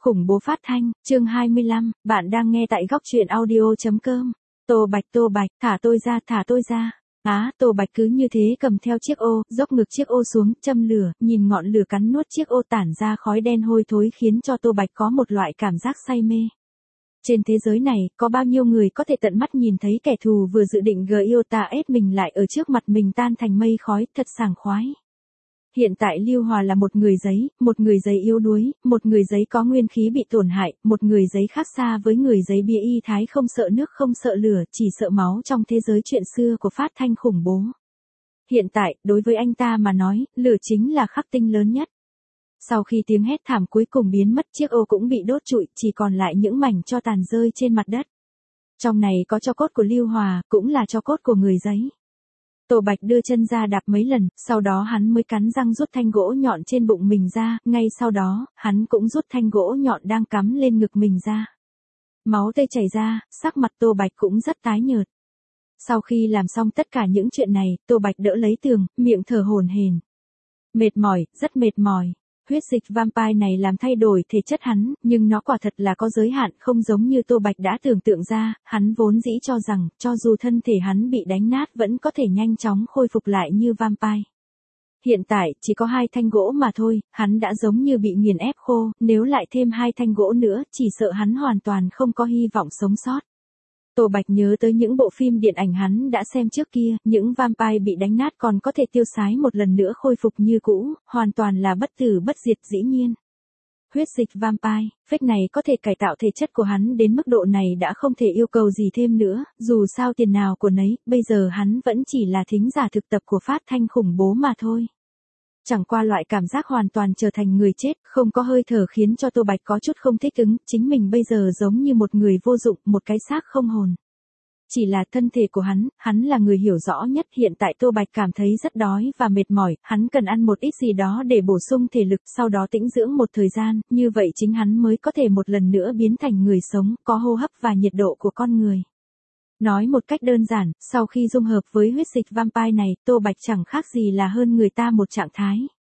Khủng bố phát thanh, chương 25, bạn đang nghe tại góc truyện audio.com. Tô Bạch, thả tôi ra. Tô Bạch cứ như thế cầm theo chiếc ô, dốc ngực chiếc ô xuống, châm lửa, nhìn ngọn lửa cắn nuốt chiếc ô tản ra khói đen hôi thối khiến cho Tô Bạch có một loại cảm giác say mê. Trên thế giới này, có bao nhiêu người có thể tận mắt nhìn thấy kẻ thù vừa dự định ép mình lại ở trước mặt mình tan thành mây khói, thật sảng khoái. Hiện tại Lưu Hòa là một người giấy yếu đuối, một người giấy có nguyên khí bị tổn hại, một người giấy khác xa với người giấy bia y thái không sợ nước không sợ lửa, chỉ sợ máu trong thế giới chuyện xưa của phát thanh khủng bố. Hiện tại, đối với anh ta mà nói, lửa chính là khắc tinh lớn nhất. Sau khi tiếng hét thảm cuối cùng biến mất, chiếc ô cũng bị đốt trụi, chỉ còn lại những mảnh tro tàn rơi trên mặt đất. Trong này có tro cốt của Lưu Hòa, cũng là tro cốt của người giấy. Tô Bạch đưa chân ra đạp mấy lần, sau đó hắn mới cắn răng rút thanh gỗ nhọn trên bụng mình ra, ngay sau đó, hắn cũng rút thanh gỗ nhọn đang cắm lên ngực mình ra. Máu tươi chảy ra, sắc mặt Tô Bạch cũng rất tái nhợt. Sau khi làm xong tất cả những chuyện này, Tô Bạch đỡ lấy tường, miệng thở hổn hển. Mệt mỏi, rất mệt mỏi. Huyết dịch vampire này làm thay đổi thể chất hắn, nhưng nó quả thật là có giới hạn, không giống như Tô Bạch đã tưởng tượng ra, hắn vốn dĩ cho rằng, cho dù thân thể hắn bị đánh nát vẫn có thể nhanh chóng khôi phục lại như vampire. Hiện tại, chỉ có 2 thanh gỗ mà thôi, hắn đã giống như bị nghiền ép khô, nếu lại thêm 2 thanh gỗ nữa, chỉ sợ hắn hoàn toàn không có hy vọng sống sót. Tô Bạch nhớ tới những bộ phim điện ảnh hắn đã xem trước kia, những vampire bị đánh nát còn có thể tiêu sái một lần nữa khôi phục như cũ, hoàn toàn là bất tử bất diệt dĩ nhiên. Huyết dịch vampire, phách này có thể cải tạo thể chất của hắn đến mức độ này đã không thể yêu cầu gì thêm nữa, dù sao tiền nào của nấy, bây giờ hắn vẫn chỉ là thính giả thực tập của phát thanh khủng bố mà thôi. Chẳng qua loại cảm giác hoàn toàn trở thành người chết, không có hơi thở khiến cho Tô Bạch có chút không thích ứng, chính mình bây giờ giống như một người vô dụng, một cái xác không hồn. Chỉ là thân thể của hắn là người hiểu rõ nhất, hiện tại Tô Bạch cảm thấy rất đói và mệt mỏi, hắn cần ăn một ít gì đó để bổ sung thể lực, sau đó tĩnh dưỡng một thời gian, như vậy chính hắn mới có thể một lần nữa biến thành người sống, có hô hấp và nhiệt độ của con người. Nói một cách đơn giản, sau khi dung hợp với huyết dịch vampire này, Tô Bạch chẳng khác gì là hơn người ta một trạng thái.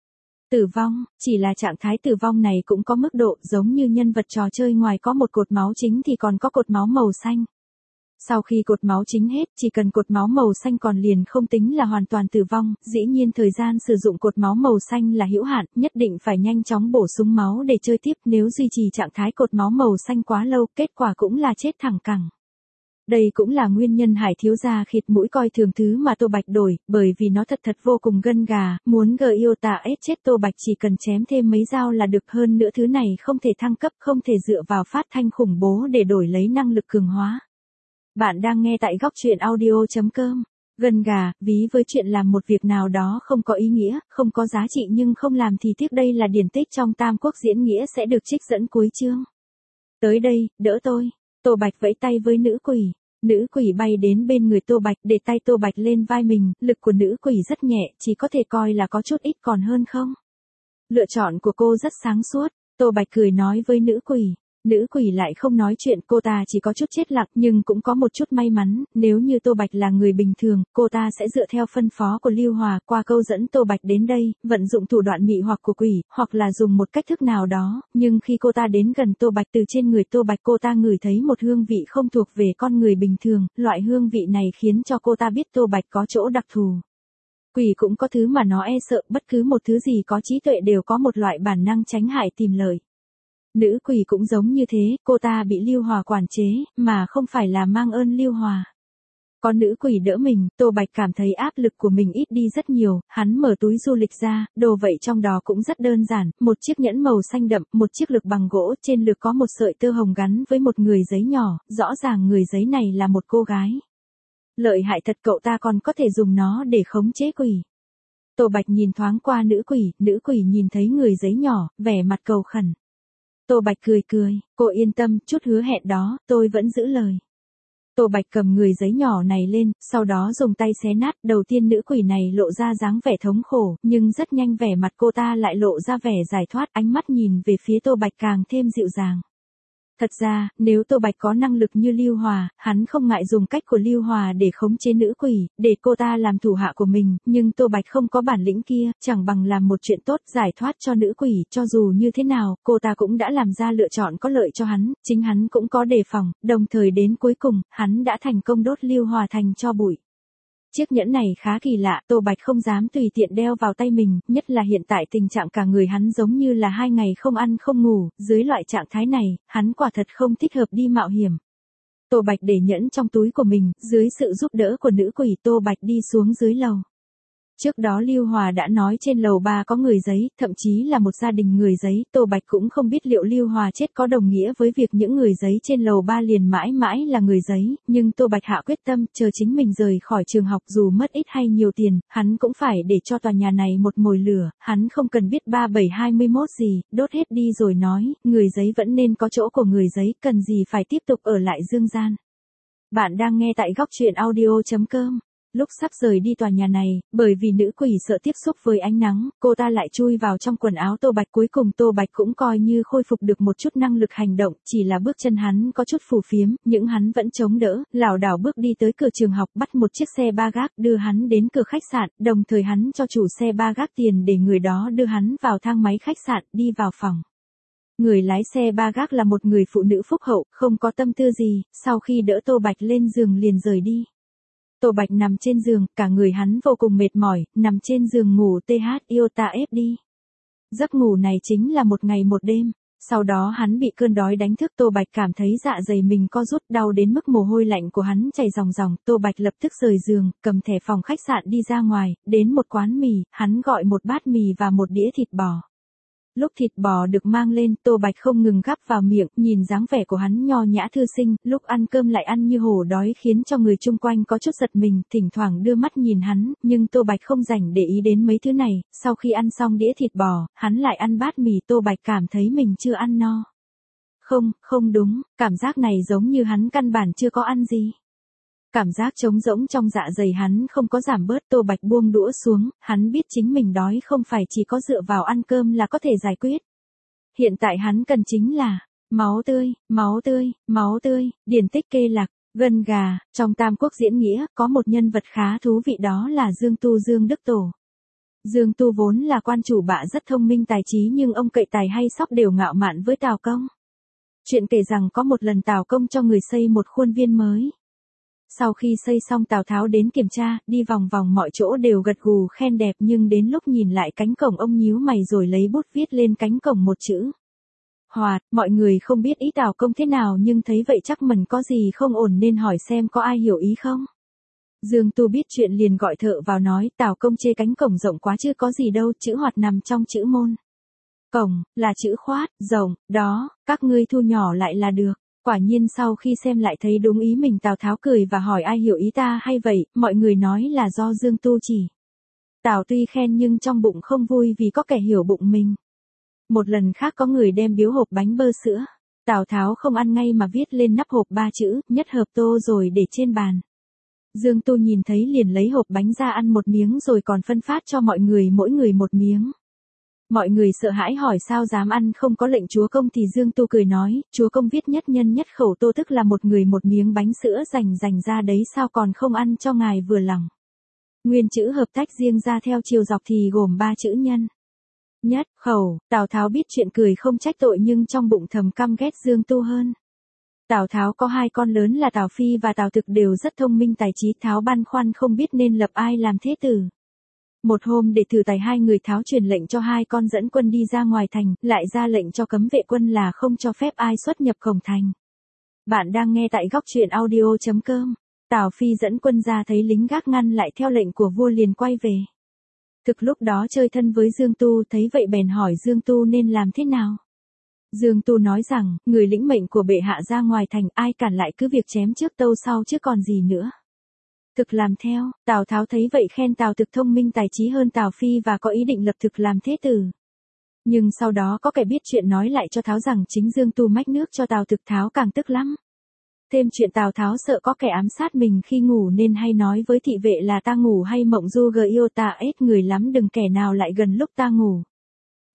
Tử vong, chỉ là trạng thái tử vong này cũng có mức độ, giống như nhân vật trò chơi ngoài có một cột máu chính thì còn có cột máu màu xanh. Sau khi cột máu chính hết, chỉ cần cột máu màu xanh còn liền không tính là hoàn toàn tử vong, dĩ nhiên thời gian sử dụng cột máu màu xanh là hữu hạn, nhất định phải nhanh chóng bổ sung máu để chơi tiếp, nếu duy trì trạng thái cột máu màu xanh quá lâu, kết quả cũng là chết thẳng cẳng. Đây cũng là nguyên nhân Hải thiếu gia khịt mũi coi thường thứ mà Tô Bạch đổi, bởi vì nó thật vô cùng gân gà, muốn ép chết Tô Bạch chỉ cần chém thêm mấy dao là được, hơn nữa thứ này không thể thăng cấp, không thể dựa vào phát thanh khủng bố để đổi lấy năng lực cường hóa. Bạn đang nghe tại góc truyện audio.com. Gân gà, ví với chuyện làm một việc nào đó không có ý nghĩa, không có giá trị nhưng không làm thì tiếc, đây là điển tích trong Tam Quốc diễn nghĩa sẽ được trích dẫn cuối chương. Tới đây, đỡ tôi. Tô Bạch vẫy tay với nữ quỷ bay đến bên người Tô Bạch, để tay Tô Bạch lên vai mình, lực của nữ quỷ rất nhẹ, chỉ có thể coi là có chút ít còn hơn không. Lựa chọn của cô rất sáng suốt, Tô Bạch cười nói với nữ quỷ lại không nói chuyện, cô ta chỉ có chút chết lặng nhưng cũng có một chút may mắn, nếu như Tô Bạch là người bình thường, cô ta sẽ dựa theo phân phó của Lưu Hòa, qua câu dẫn Tô Bạch đến đây, vận dụng thủ đoạn mị hoặc của quỷ, hoặc là dùng một cách thức nào đó, nhưng khi cô ta đến gần Tô Bạch, từ trên người Tô Bạch cô ta ngửi thấy một hương vị không thuộc về con người bình thường, loại hương vị này khiến cho cô ta biết Tô Bạch có chỗ đặc thù. Quỷ cũng có thứ mà nó e sợ, bất cứ một thứ gì có trí tuệ đều có một loại bản năng tránh hại tìm lợi. Nữ quỷ cũng giống như thế, cô ta bị Lưu Hòa quản chế, mà không phải là mang ơn Lưu Hòa. Có nữ quỷ đỡ mình, Tô Bạch cảm thấy áp lực của mình ít đi rất nhiều, hắn mở túi du lịch ra, đồ vậy trong đó cũng rất đơn giản, một chiếc nhẫn màu xanh đậm, một chiếc lược bằng gỗ, trên lược có một sợi tơ hồng gắn với một người giấy nhỏ, rõ ràng người giấy này là một cô gái. Lợi hại thật, cậu ta còn có thể dùng nó để khống chế quỷ. Tô Bạch nhìn thoáng qua nữ quỷ nhìn thấy người giấy nhỏ, vẻ mặt cầu khẩn. Tô Bạch cười, cô yên tâm, chút hứa hẹn đó, tôi vẫn giữ lời. Tô Bạch cầm người giấy nhỏ này lên, sau đó dùng tay xé nát, đầu tiên nữ quỷ này lộ ra dáng vẻ thống khổ, nhưng rất nhanh vẻ mặt cô ta lại lộ ra vẻ giải thoát, ánh mắt nhìn về phía Tô Bạch càng thêm dịu dàng. Thật ra, nếu Tô Bạch có năng lực như Lưu Hòa, hắn không ngại dùng cách của Lưu Hòa để khống chế nữ quỷ, để cô ta làm thủ hạ của mình, nhưng Tô Bạch không có bản lĩnh kia, chẳng bằng làm một chuyện tốt giải thoát cho nữ quỷ, cho dù như thế nào, cô ta cũng đã làm ra lựa chọn có lợi cho hắn, chính hắn cũng có đề phòng, đồng thời đến cuối cùng, hắn đã thành công đốt Lưu Hòa thành tro bụi. Chiếc nhẫn này khá kỳ lạ, Tô Bạch không dám tùy tiện đeo vào tay mình, nhất là hiện tại tình trạng cả người hắn giống như là 2 ngày không ăn không ngủ, dưới loại trạng thái này, hắn quả thật không thích hợp đi mạo hiểm. Tô Bạch để nhẫn trong túi của mình, dưới sự giúp đỡ của nữ quỷ Tô Bạch đi xuống dưới lầu. Trước đó Lưu Hòa đã nói trên lầu 3 có người giấy, thậm chí là một gia đình người giấy, Tô Bạch cũng không biết liệu Lưu Hòa chết có đồng nghĩa với việc những người giấy trên lầu 3 liền mãi mãi là người giấy, nhưng Tô Bạch hạ quyết tâm, chờ chính mình rời khỏi trường học dù mất ít hay nhiều tiền, hắn cũng phải để cho tòa nhà này một mồi lửa, hắn không cần biết 3721 gì, đốt hết đi rồi nói, người giấy vẫn nên có chỗ của người giấy, cần gì phải tiếp tục ở lại dương gian. Bạn đang nghe tại góc truyện audio.com. Lúc sắp rời đi tòa nhà này, bởi vì nữ quỷ sợ tiếp xúc với ánh nắng, cô ta lại chui vào trong quần áo Tô Bạch, cuối cùng Tô Bạch cũng coi như khôi phục được một chút năng lực hành động, chỉ là bước chân hắn có chút phù phiếm, nhưng hắn vẫn chống đỡ, lảo đảo bước đi tới cửa trường học, bắt một chiếc xe ba gác đưa hắn đến cửa khách sạn, đồng thời hắn cho chủ xe ba gác tiền để người đó đưa hắn vào thang máy khách sạn, đi vào phòng. Người lái xe ba gác là một người phụ nữ phúc hậu, không có tâm tư gì, sau khi đỡ Tô Bạch lên giường liền rời đi. Tô Bạch nằm trên giường, cả người hắn vô cùng mệt mỏi, nằm trên giường ngủ iota ép đi. Giấc ngủ này chính là một ngày một đêm. Sau đó hắn bị cơn đói đánh thức, Tô Bạch cảm thấy dạ dày mình co rút, đau đến mức mồ hôi lạnh của hắn chảy ròng ròng. Tô Bạch lập tức rời giường, cầm thẻ phòng khách sạn đi ra ngoài, đến một quán mì, hắn gọi một bát mì và một đĩa thịt bò. Lúc thịt bò được mang lên, Tô Bạch không ngừng gắp vào miệng, nhìn dáng vẻ của hắn nho nhã thư sinh, lúc ăn cơm lại ăn như hổ đói khiến cho người chung quanh có chút giật mình, thỉnh thoảng đưa mắt nhìn hắn, nhưng Tô Bạch không rảnh để ý đến mấy thứ này, sau khi ăn xong đĩa thịt bò, hắn lại ăn bát mì, Tô Bạch cảm thấy mình chưa ăn no. Không đúng, cảm giác này giống như hắn căn bản chưa có ăn gì. Cảm giác trống rỗng trong dạ dày hắn không có giảm bớt, Tô Bạch buông đũa xuống, hắn biết chính mình đói không phải chỉ có dựa vào ăn cơm là có thể giải quyết. Hiện tại hắn cần chính là máu tươi, điển tích kê lạc, gân gà, trong Tam Quốc diễn nghĩa, có một nhân vật khá thú vị đó là Dương Tu Dương Đức Tổ. Dương Tu vốn là quan chủ bạ rất thông minh tài trí nhưng ông cậy tài hay sóc đều ngạo mạn với Tào Công. Chuyện kể rằng có một lần Tào Công cho người xây một khuôn viên mới. Sau khi xây xong Tào Tháo đến kiểm tra, đi vòng vòng mọi chỗ đều gật gù khen đẹp nhưng đến lúc nhìn lại cánh cổng ông nhíu mày rồi lấy bút viết lên cánh cổng một chữ. Hoạt, mọi người không biết ý Tào Công thế nào nhưng thấy vậy chắc mình có gì không ổn nên hỏi xem có ai hiểu ý không. Dương Tu biết chuyện liền gọi thợ vào nói Tào Công chê cánh cổng rộng quá chứ có gì đâu, chữ hoạt nằm trong chữ môn. Cổng, là chữ khoát, rộng, đó, các ngươi thu nhỏ lại là được. Quả nhiên sau khi xem lại thấy đúng ý mình Tào Tháo cười và hỏi ai hiểu ý ta hay vậy, mọi người nói là do Dương Tu chỉ. Tào tuy khen nhưng trong bụng không vui vì có kẻ hiểu bụng mình. Một lần khác có người đem biếu hộp bánh bơ sữa. Tào Tháo không ăn ngay mà viết lên nắp hộp 3 chữ, nhất hợp tô rồi để trên bàn. Dương Tu nhìn thấy liền lấy hộp bánh ra ăn một miếng rồi còn phân phát cho mọi người mỗi người một miếng. Mọi người sợ hãi hỏi sao dám ăn không có lệnh chúa công thì Dương Tu cười nói, chúa công viết nhất nhân nhất khẩu tô tức là một người một miếng bánh sữa dành ra đấy sao còn không ăn cho ngài vừa lòng. Nguyên chữ hợp tách riêng ra theo chiều dọc thì gồm 3 chữ nhân. Nhất, khẩu, Tào Tháo biết chuyện cười không trách tội nhưng trong bụng thầm căm ghét Dương Tu hơn. Tào Tháo có 2 con lớn là Tào Phi và Tào Thực đều rất thông minh tài trí, Tháo băn khoăn không biết nên lập ai làm thế tử. Một hôm để thử tài 2 người Tháo truyền lệnh cho 2 con dẫn quân đi ra ngoài thành, lại ra lệnh cho cấm vệ quân là không cho phép ai xuất nhập cổng thành. Bạn đang nghe tại góc truyện audio.com. Tào Phi dẫn quân ra thấy lính gác ngăn lại theo lệnh của vua liền quay về. Thực lúc đó chơi thân với Dương Tu thấy vậy bèn hỏi Dương Tu nên làm thế nào. Dương Tu nói rằng, người lĩnh mệnh của bệ hạ ra ngoài thành ai cản lại cứ việc chém trước tâu sau chứ còn gì nữa. Thực làm theo, Tào Tháo thấy vậy khen Tào Thực thông minh tài trí hơn Tào Phi và có ý định lập Thực làm thế tử. Nhưng sau đó có kẻ biết chuyện nói lại cho Tháo rằng chính Dương Tu mách nước cho Tào Thực, Tháo càng tức lắm. Thêm chuyện Tào Tháo sợ có kẻ ám sát mình khi ngủ nên hay nói với thị vệ là ta ngủ hay mộng du iota ết người lắm đừng kẻ nào lại gần lúc ta ngủ.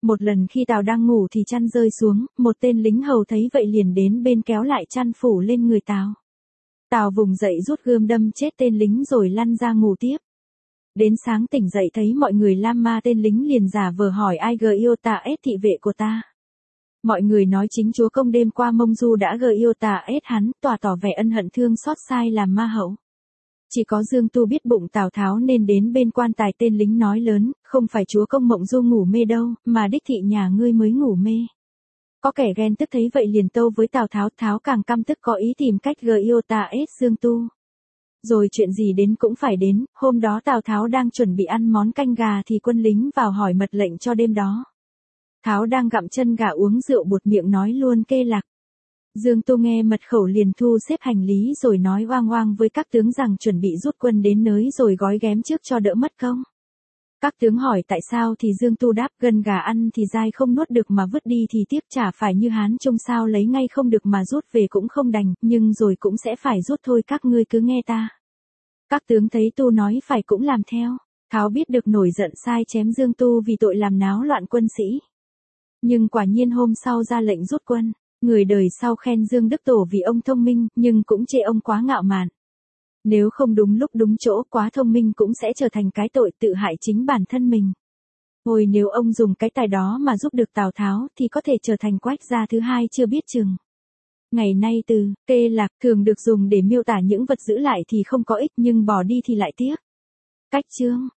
Một lần khi Tào đang ngủ thì chăn rơi xuống, một tên lính hầu thấy vậy liền đến bên kéo lại chăn phủ lên người Tào. Tào vùng dậy rút gươm đâm chết tên lính rồi lăn ra ngủ tiếp. Đến sáng tỉnh dậy thấy mọi người lam ma tên lính liền giả vờ hỏi ai gờ yêu tà ết thị vệ của ta. Mọi người nói chính chúa công đêm qua mông du đã gờ yêu tà ết hắn, tỏ vẻ ân hận thương xót sai làm ma hậu. Chỉ có Dương Tu biết bụng Tào Tháo nên đến bên quan tài tên lính nói lớn, không phải chúa công mộng du ngủ mê đâu, mà đích thị nhà ngươi mới ngủ mê. Có kẻ ghen tức thấy vậy liền tâu với Tào Tháo, Tháo càng căm tức có ý tìm cách gờ yêu tà ết Dương Tu. Rồi chuyện gì đến cũng phải đến, hôm đó Tào Tháo đang chuẩn bị ăn món canh gà thì quân lính vào hỏi mật lệnh cho đêm đó. Tháo đang gặm chân gà uống rượu buột miệng nói luôn kê lạc. Dương Tu nghe mật khẩu liền thu xếp hành lý rồi nói oang oang với các tướng rằng chuẩn bị rút quân đến nơi rồi gói ghém trước cho đỡ mất công. Các tướng hỏi tại sao thì Dương Tu đáp gân gà ăn thì dai không nuốt được mà vứt đi thì tiếc chả phải như Hán Trung sao lấy ngay không được mà rút về cũng không đành, nhưng rồi cũng sẽ phải rút thôi các ngươi cứ nghe ta. Các tướng thấy Tu nói phải cũng làm theo. Tháo biết được nổi giận sai chém Dương Tu vì tội làm náo loạn quân sĩ. Nhưng quả nhiên hôm sau ra lệnh rút quân. Người đời sau khen Dương Đức Tổ vì ông thông minh, nhưng cũng chê ông quá ngạo mạn. Nếu không đúng lúc đúng chỗ quá thông minh cũng sẽ trở thành cái tội tự hại chính bản thân mình. Hồi nếu ông dùng cái tài đó mà giúp được Tào Tháo thì có thể trở thành Quách gia thứ hai chưa biết chừng. Ngày nay từ kê lạc thường được dùng để miêu tả những vật giữ lại thì không có ích nhưng bỏ đi thì lại tiếc. Cách chương